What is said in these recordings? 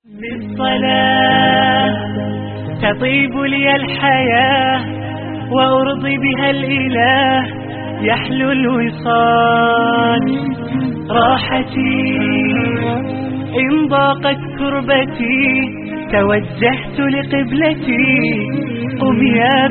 بالصلاة تطيب لي الحياة وأرضي بها الإله يحلو الوصال راحتي إن ضاقت كربتي توجهت لقبلتي قم يا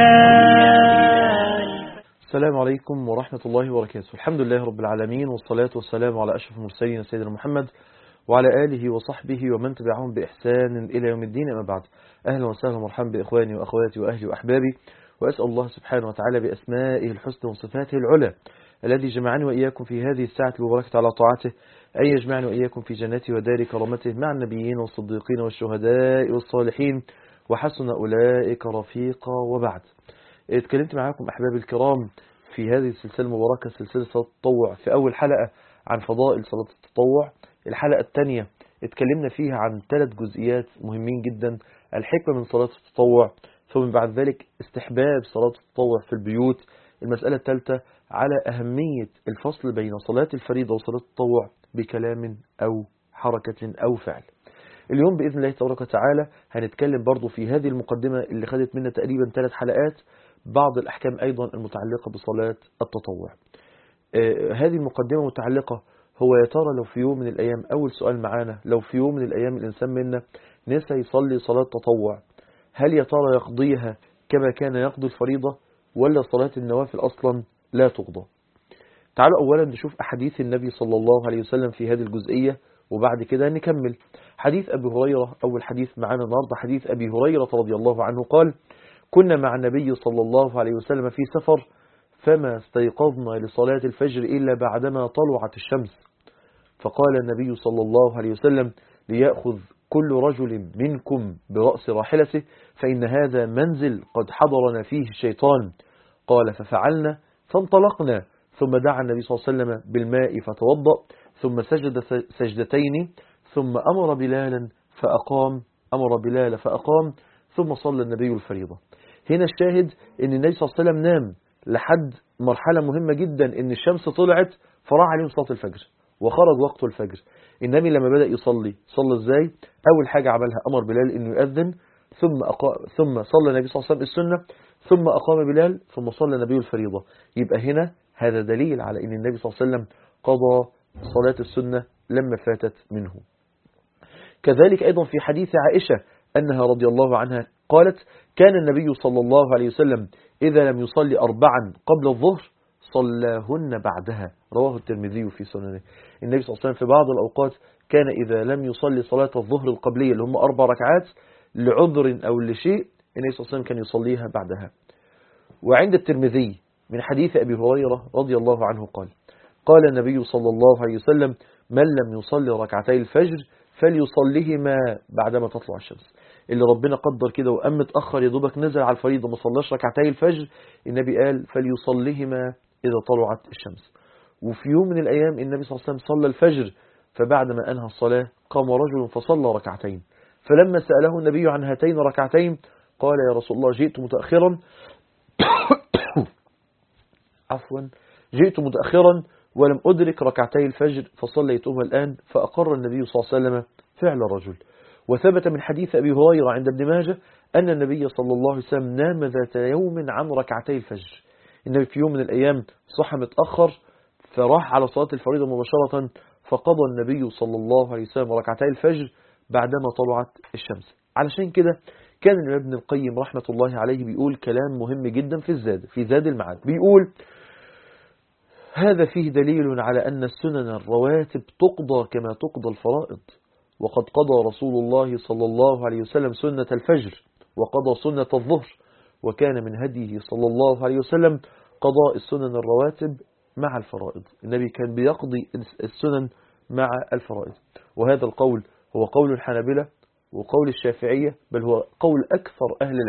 بلال. السلام عليكم ورحمة الله وبركاته. الحمد لله رب العالمين، والصلاة والسلام على أشرف المرسلين سيدنا محمد وعلى آله وصحبه ومن تبعهم بإحسان إلى يوم الدين. أما بعد، أهلا وسهلا ومرحبا بإخواني وأخواتي وأهلي وأحبابي، وأسأل الله سبحانه وتعالى بأسمائه الحسنى وصفاته العلى الذي جمعني وإياكم في هذه الساعة المباركة على طاعته أن يجمعني وإياكم في جنته ودار كرامته مع النبيين والصديقين والشهداء والصالحين وحسن أولئك رفيقا. وبعد، اتكلمت معاكم أحبابي الكرام في هذه السلسلة المباركة، سلسلة صلاة التطوع، في أول حلقة عن فضائل صلاة التطوع. الحلقة الثانية اتكلمنا فيها عن 3 جزئيات مهمين جدا: الحكمة من صلاة التطوع، ثم بعد ذلك استحباب صلاة التطوع في البيوت. المسألة الثالثة على أهمية الفصل بين صلاة الفريضة وصلاة التطوع بكلام أو حركة أو فعل. اليوم بإذن الله تبارك وتعالى هنتكلم برضو في هذه المقدمة اللي خدت منا تقريبا 3 حلقات بعض الأحكام أيضا المتعلقة بصلاة التطوع. هذه المقدمة متعلقة، هو يا ترى لو في يوم من الأيام، أول سؤال معانا، لو في يوم من الأيام الإنسان منا نسى يصلي صلاة تطوع، هل يا ترى يقضيها كما كان يقضي الفريضة، ولا صلاة النوافل أصلا لا تقضى؟ تعالوا أولا نشوف أحاديث النبي صلى الله عليه وسلم في هذه الجزئية، وبعد كده نكمل. حديث أبي هريرة، أول حديث معانا النهاردة حديث أبي هريرة رضي الله عنه قال: كنا مع النبي صلى الله عليه وسلم في سفر، فما استيقظنا لصلاة الفجر إلا بعدما طلعت الشمس، فقال النبي صلى الله عليه وسلم: ليأخذ كل رجل منكم برأس راحلته، فإن هذا منزل قد حضرنا فيه الشيطان. قال: ففعلنا فانطلقنا، ثم دعا النبي صلى الله عليه وسلم بالماء فتوضأ، ثم سجد سجدتين، ثم أمر بلالا فأقام، ثم صلى النبي الفريضة. هنا الشاهد ان النبي صلى الله عليه وسلم نام لحد مرحلة مهمة جدا، ان الشمس طلعت فراح عليهم صلاة الفجر وخرج وقت الفجر. النبي لما بدأ يصلي صلى ازاي؟ اول حاجة عملها امر بلال انه يؤذن، ثم صلى النبي صلى الله عليه وسلم السنة، ثم اقام بلال، ثم صلى النبي الفريضة. يبقى هنا هذا دليل على ان النبي صلى الله عليه وسلم قضى صلاة السنة لما فاتت منه. كذلك أيضا في حديث عائشة أنها رضي الله عنها قالت: كان النبي صلى الله عليه وسلم إذا لم يصلي 4 قبل الظهر صلاهن بعدها. رواه الترمذي في سننه. النبي صلى الله عليه وسلم في بعض الأوقات كان إذا لم يصلي صلاة الظهر القبلية اللي هم 4 ركعات لعذر أو لشيء، النبي صلى الله عليه وسلم كان يصليها بعدها. وعند الترمذي من حديث أبي هريرة رضي الله عنه قال النبي صلى الله عليه وسلم: من لم يصلي ركعتي الفجر فليصليهما بعدما تطلع الشمس. اللي ربنا قدر كده وقام متأخر يا دوبك نزل على الفريضة ما صلاش ركعتي الفجر، النبي قال: فليصليهما إذا طلعت الشمس. وفي يوم من الأيام النبي صلى الله عليه وسلم صلى الفجر، فبعد ما أنهى الصلاة قام رجل فصلى ركعتين، فلما سأله النبي عن هاتين ركعتين قال: يا رسول الله جئت متأخرا ولم أدرك ركعتي الفجر فصليتهما الآن. فأقر النبي صلى الله عليه وسلم فعل الرجل. وثبت من حديث أبي هريرة عند ابن ماجه أن النبي صلى الله عليه وسلم نام ذات يوم عن ركعتي الفجر. النبي في يوم من الأيام صحى متأخر فراح على صلاة الفريضة مباشرة، فقضى النبي صلى الله عليه وسلم ركعتي الفجر بعدما طلعت الشمس. علشان كده كان ابن القيم رحمة الله عليه بيقول كلام مهم جدا في زاد المعاد، بيقول: هذا فيه دليل على أن السنن الرواتب تقضى كما تقضى الفرائض، وقد قضى رسول الله صلى الله عليه وسلم سنة الفجر وقضى سنة الظهر، وكان من هديه صلى الله عليه وسلم قضاء السنن الرواتب مع الفرائض. النبي كان بيقضي السنن مع الفرائض. وهذا القول هو قول الحنابلة وقول الشافعية، بل هو قول أكثر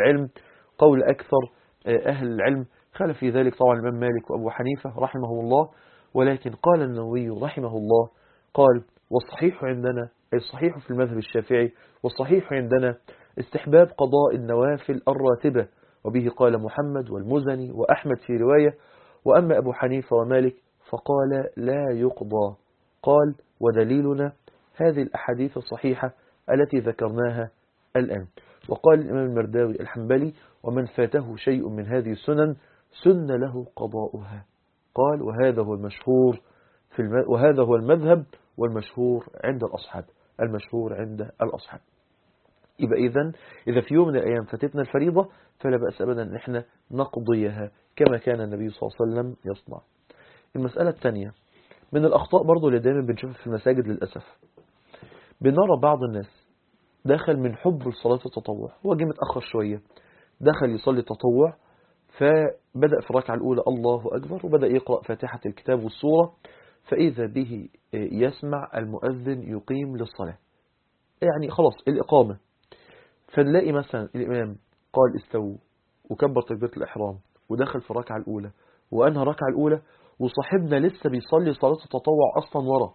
أهل العلم. خالف في ذلك طبعا الإمام مالك وأبو حنيفة رحمه الله، ولكن قال النووي رحمه الله قال: والصحيح عندنا، الصحيح في المذهب الشافعي، والصحيح عندنا استحباب قضاء النوافل الراتبة، وبه قال محمد والمزني وأحمد في رواية، وأما أبو حنيفة ومالك فقال لا يقضى. قال: ودليلنا هذه الأحاديث الصحيحة التي ذكرناها الآن. وقال الإمام المرداوي الحنبلي: ومن فاته شيء من هذه السنن سن له قضاؤها. قال: وهذا هو المشهور وهذا هو المذهب والمشهور عند الأصحاب. المشهور عند الأصحاب. يبقى إذا في يوم من الأيام فاتتنا الفريضة فلا بأس أبدا أن احنا نقضيها كما كان النبي صلى الله عليه وسلم يصنع. المسألة الثانية من الأخطاء برضو اللي دائما بنشوفها في المساجد للأسف، بنرى بعض الناس دخل من حب لصلاة التطوع، هو جه متأخر شوية، دخل يصلي التطوع، فبدأ في الركعة الأولى الله أكبر وبدأ يقرأ فاتحة الكتاب والسورة، فإذا به يسمع المؤذن يقيم للصلاة، يعني خلاص الإقامة، فنلاقي مثلا الإمام قال استووا وكبر تكبيرة الإحرام ودخل في الركعة الأولى وأنهى الركعة الأولى وصاحبنا لسه بيصلي صلاة التطوع أصلا ورا.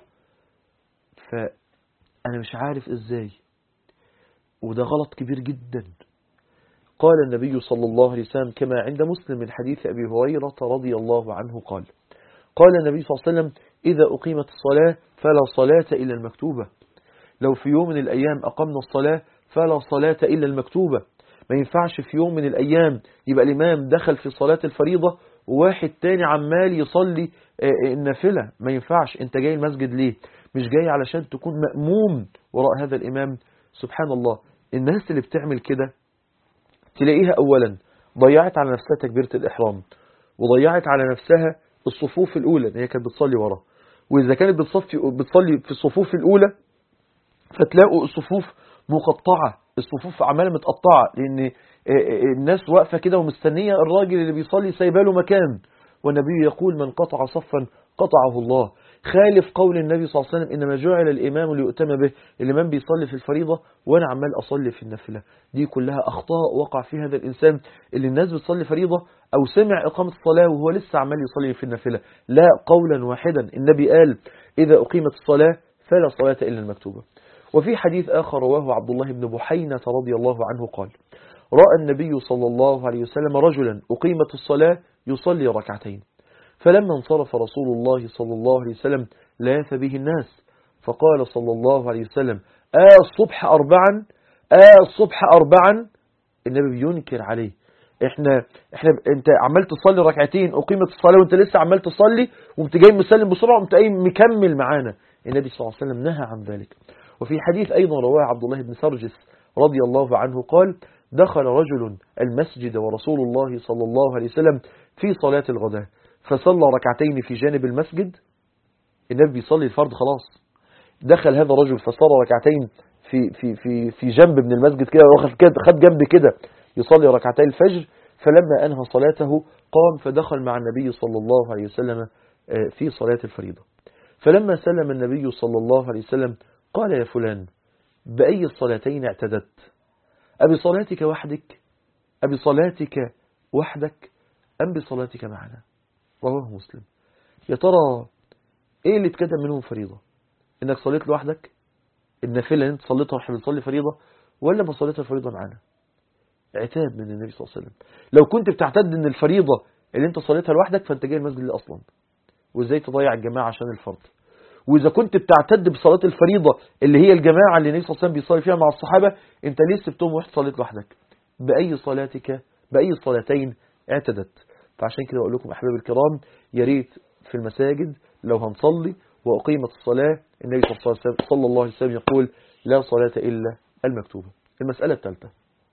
فأنا مش عارف إزاي، وده غلط كبير جدا. قال النبي صلى الله عليه وسلم كما عند مسلم من حديث أبي هريرة رضي الله عنه قال النبي صلى الله عليه وسلم: إذا أقيمت الصلاة فلا صلاة إلا المكتوبة. لو في يوم من الأيام أقمنا الصلاة فلا صلاة إلا المكتوبة. ما ينفعش في يوم من الأيام يبقى الإمام دخل في صلاة الفريضة وواحد تاني عمال يصلي النافلة. ما ينفعش. انت جاي المسجد ليه؟ مش جاي علشان تكون مأموم وراء هذا الإمام. سبحان الله، الناس اللي بتعمل كده تلاقيها أولا ضيعت على نفسها تكبيرة الإحرام، وضيعت على نفسها الصفوف الأولى اللي هي كانت بتصلي ورا. وإذا كانت بتصلي في الصفوف الأولى فتلاقوا الصفوف مقطعة، الصفوف عمالة متقطعة، لأن الناس واقفة كده ومستنية الراجل اللي بيصلي سايباله مكان. والنبي يقول: من قطع صفا قطعه الله. خالف قول النبي صلى الله عليه وسلم: إنما جعل الإمام ليؤتم به. الإمام بيصلي في الفريضة وأنا عمال أصلي في النافلة. دي كلها أخطاء وقع فيها هذا الإنسان، اللي الناس بتصلي فريضة أو سمع إقامة الصلاة وهو لسه عمال يصلي في النافلة. لا، قولا واحدا النبي قال: إذا أقيمت الصلاة فلا صلاة إلا المكتوبة. وفي حديث آخر رواه عبد الله بن بحينة رضي الله عنه قال: رأى النبي صلى الله عليه وسلم رجلا أقيمت الصلاة يصلي ركعتين، فلما انصرف رسول الله صلى الله عليه وسلم لاث به الناس، فقال صلى الله عليه وسلم: الصبح أربعا، الصبح أربعا. النبي ينكر عليه. انت عمال تصلي ركعتين أقيمت الصلاة وانت لسه عمال تصلي وانت جاي مسلم بسرعة وانت مكمل معانا. النبي صلى الله عليه وسلم نهى عن ذلك. وفي حديث أيضا رواه عبد الله بن سرجس رضي الله عنه قال: دخل رجل المسجد ورسول الله صلى الله عليه وسلم في صلاة الغداء فصلى ركعتين في جانب المسجد. النبي بيصلي الفرض خلاص، دخل هذا الرجل فصلى ركعتين في جنب من المسجد كده، خد جنب كده يصلي ركعتي الفجر. فلما أنهى صلاته قام فدخل مع النبي صلى الله عليه وسلم في صلاة الفريضة. فلما سلم النبي صلى الله عليه وسلم قال: يا فلان، بأي الصلاتين اعتدت؟ أبي صلاتك وحدك، أبي صلاتك وحدك، أم بصلاتك معنا؟ رواه مسلم. يا ترى إيه اللي اتكتب منهم فريضة؟ إنك صليت لوحدك، النافلة اللي انت صليتها واحنا بنصلي فريضة، ولا ما صليتها الفريضة معنا؟ عتاب من النبي صلى الله عليه وسلم. لو كنت بتعتد ان الفريضة اللي انت صليتها لوحدك فانت جاي المسجد ليه اصلا؟ وازاي تضيع الجماعة عشان الفرض؟ واذا كنت بتعتد بصلاة الفريضة اللي هي الجماعة اللي النبي صلى الله عليه وسلم بيصلي فيها مع الصحابة، انت ليه سبتهم ورحت صليت لوحدك؟ بأي صلاتين اعتدت؟ فعشان كده اقول لكم احبابي الكرام، يا ريت في المساجد لو هنصلي وأقيمت الصلاة النبي صلى الله عليه وسلم يقول: لا صلاة إلا المكتوبة. المسألة الثالثة: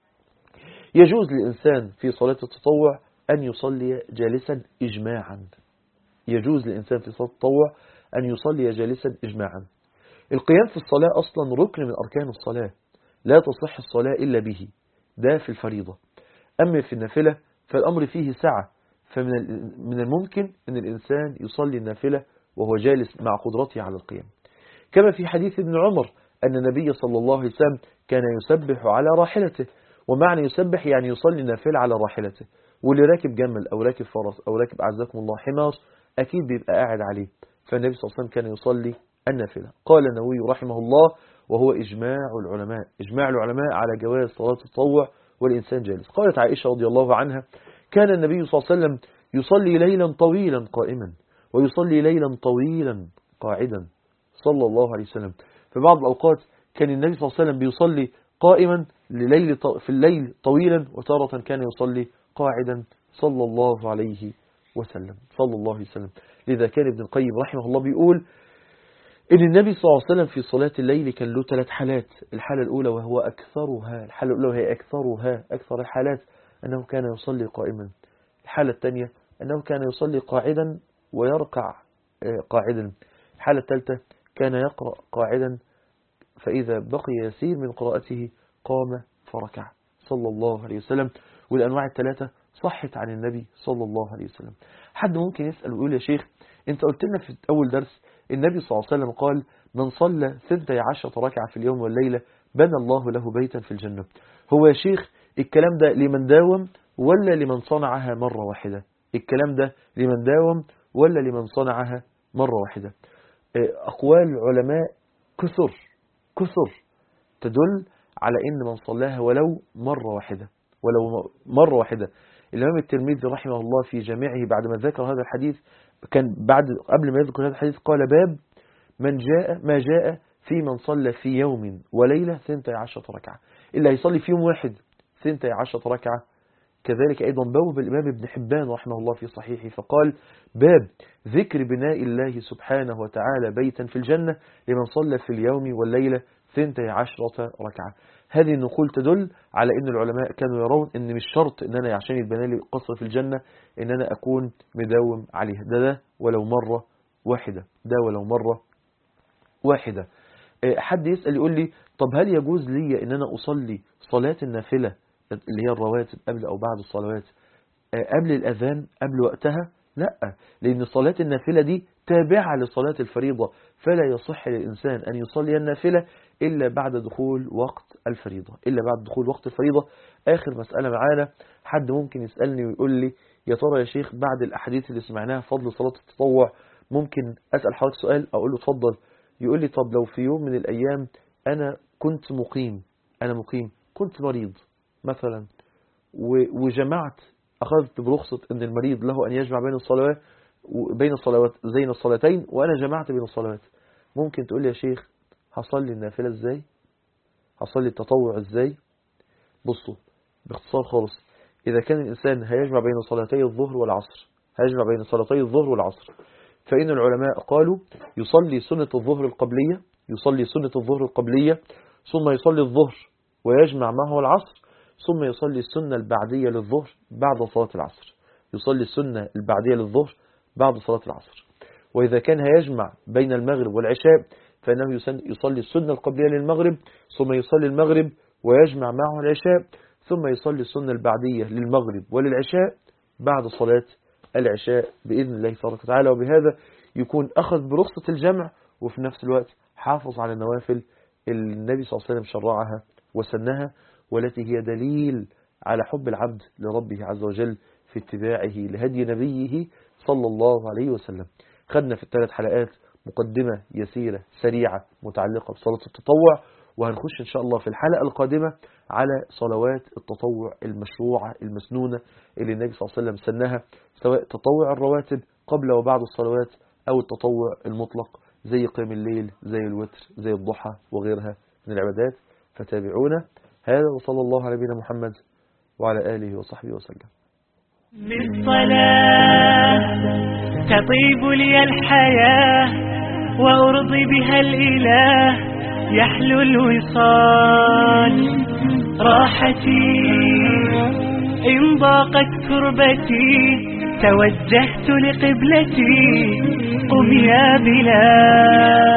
يجوز للإنسان في صلاة التطوع أن يصلي جالسا إجماعا. يجوز للإنسان في صلاة التطوع أن يصلي جالسا إجماعا. القيام في الصلاة أصلا ركن من أركان الصلاة، لا تصح الصلاة إلا به، ده في الفريضة. أما في النافلة فالأمر فيه سعة، فمن الممكن أن الإنسان يصلي النافلة وهو جالس مع قدرته على القيام. كما في حديث ابن عمر أن النبي صلى الله عليه وسلم كان يسبح على راحلته، ومعنى يسبح يعني يصلي النافلة على راحلته. واللي راكب جمل أو راكب فرس أو راكب أعزكم الله حمار أكيد بيبقى قاعد عليه، فالنبي صلى الله عليه وسلم كان يصلي النافلة. قال النووي رحمه الله: وهو إجماع العلماء على جواز صلاة التطوع والإنسان جالس. قالت عائشة رضي الله عنها: كان النبي صلى الله عليه وسلم يصلي ليلا طويلا قائما ويصلي ليلا طويلا قاعدا صلى الله عليه وسلم. في بعض الأوقات كان النبي صلى الله عليه وسلم بيصلي قائما في الليل طويلا، وتارة كان يصلي قاعدا صلى الله عليه وسلم. لذا كان ابن القيم رحمه الله بيقول إن النبي صلى الله عليه وسلم في صلاة الليل كان له 3 حالات. الحالة الأولى وهي أكثر الحالات أنه كان يصلي قائما. الحالة الثانية أنه كان يصلي قاعدا ويركع قاعدا. الحالة الثالثة كان يقرأ قاعدا، فإذا بقي يسير من قراءته قام فركع صلى الله عليه وسلم. والأنواع ال3 صحت عن النبي صلى الله عليه وسلم. حد ممكن يسأل ويقول يا شيخ أنت قلت لنا في أول درس النبي صلى الله عليه وسلم قال من صلى 12 ركعة في اليوم والليلة بنى الله له بيتا في الجنة. هو يا شيخ الكلام ده لمن داوم ولا لمن صنعها مرة واحدة؟ الكلام ده لمن داوم ولا لمن صنعها مرة واحدة؟ أقوال العلماء كثر تدل على إن من صلاها ولو مرة واحدة. الإمام الترمذي رحمه الله في جامعه بعد ما ذكر هذا الحديث كان قبل ما يذكر هذا الحديث قال باب ما جاء في من صلى في يوم وليلة 12 ركعة. اللي هيصلي في يوم واحد 12 ركعة. كذلك أيضا بوب الإمام ابن حبان رحمه الله في صحيحه فقال باب ذكر بناء الله سبحانه وتعالى بيتا في الجنة لمن صلى في اليوم والليلة 12 ركعة. هذه النقول تدل على أن العلماء كانوا يرون أن مش شرط أن أنا عشان يتبنى لي قصر في الجنة أن أنا أكون مداوم عليها. ده ولو مرة واحدة. حد يسأل يقول لي طب هل يجوز لي أن أنا أصلي صلاة النافلة اللي هي الرواتب قبل أو بعد الصلوات قبل الأذان قبل وقتها؟ لا، لأن صلاة النافلة دي تابعة لصلاة الفريضة، فلا يصح للإنسان أن يصلي النافلة إلا بعد دخول وقت الفريضة. آخر مسألة معانا، حد ممكن يسألني ويقول لي يا ترى يا شيخ بعد الأحاديث اللي سمعناها فضل صلاة التطوع ممكن أسأل حضرتك سؤال؟ أقول له اتفضل. يقول لي طب لو في يوم من الأيام أنا كنت مقيم كنت مريض مثلا وجمعت أخذت برخصة أن المريض له أن يجمع بين الصلوات زين الصلاتين، وأنا جمعت بين الصلوات، ممكن تقول لي يا شيخ هصلي النافلة إزاي؟ هصلي التطوع إزاي؟ بصوا باختصار خالص، إذا كان الإنسان هيجمع بين صلاتي الظهر والعصر فإن العلماء قالوا يصلي سنة الظهر القبلية ثم يصلي الظهر ويجمع معه العصر، ثم يصلي السنة البعدية للظهر بعد صلاة العصر. وإذا كان هيجمع بين المغرب والعشاء فإنه يصلي السنة القبلية للمغرب ثم يصلي المغرب ويجمع معه العشاء، ثم يصلي السنة البعدية للمغرب وللعشاء بعد صلاة العشاء بإذن الله تبارك وتعالى. وبهذا يكون أخذ برخصة الجمع وفي نفس الوقت حافظ على النوافل اللي النبي صلى الله عليه وسلم شرعها وسنها، والتي هي دليل على حب العبد لربه عز وجل في اتباعه لهدي نبيه صلى الله عليه وسلم. خدنا في ال3 حلقات مقدمة يسيرة سريعة متعلقة بصلاة التطوع، وهنخش إن شاء الله في الحلقة القادمة على صلوات التطوع المشروعة المسنونة اللي النبي صلى الله عليه وسلم سنها، سواء تطوع الرواتب قبل وبعد الصلوات أو التطوع المطلق زي قيام الليل زي الوتر زي الضحى وغيرها من العبادات. فتابعونا. هذا وصلى الله على نبينا محمد وعلى آله وصحبه وسلم. بالصلاة تطيب لي الحياة وأرضي بها الإله، يحلو الوصال راحتي إن ضاقت كربتي، توجهت لقبلتي قم يا بلال.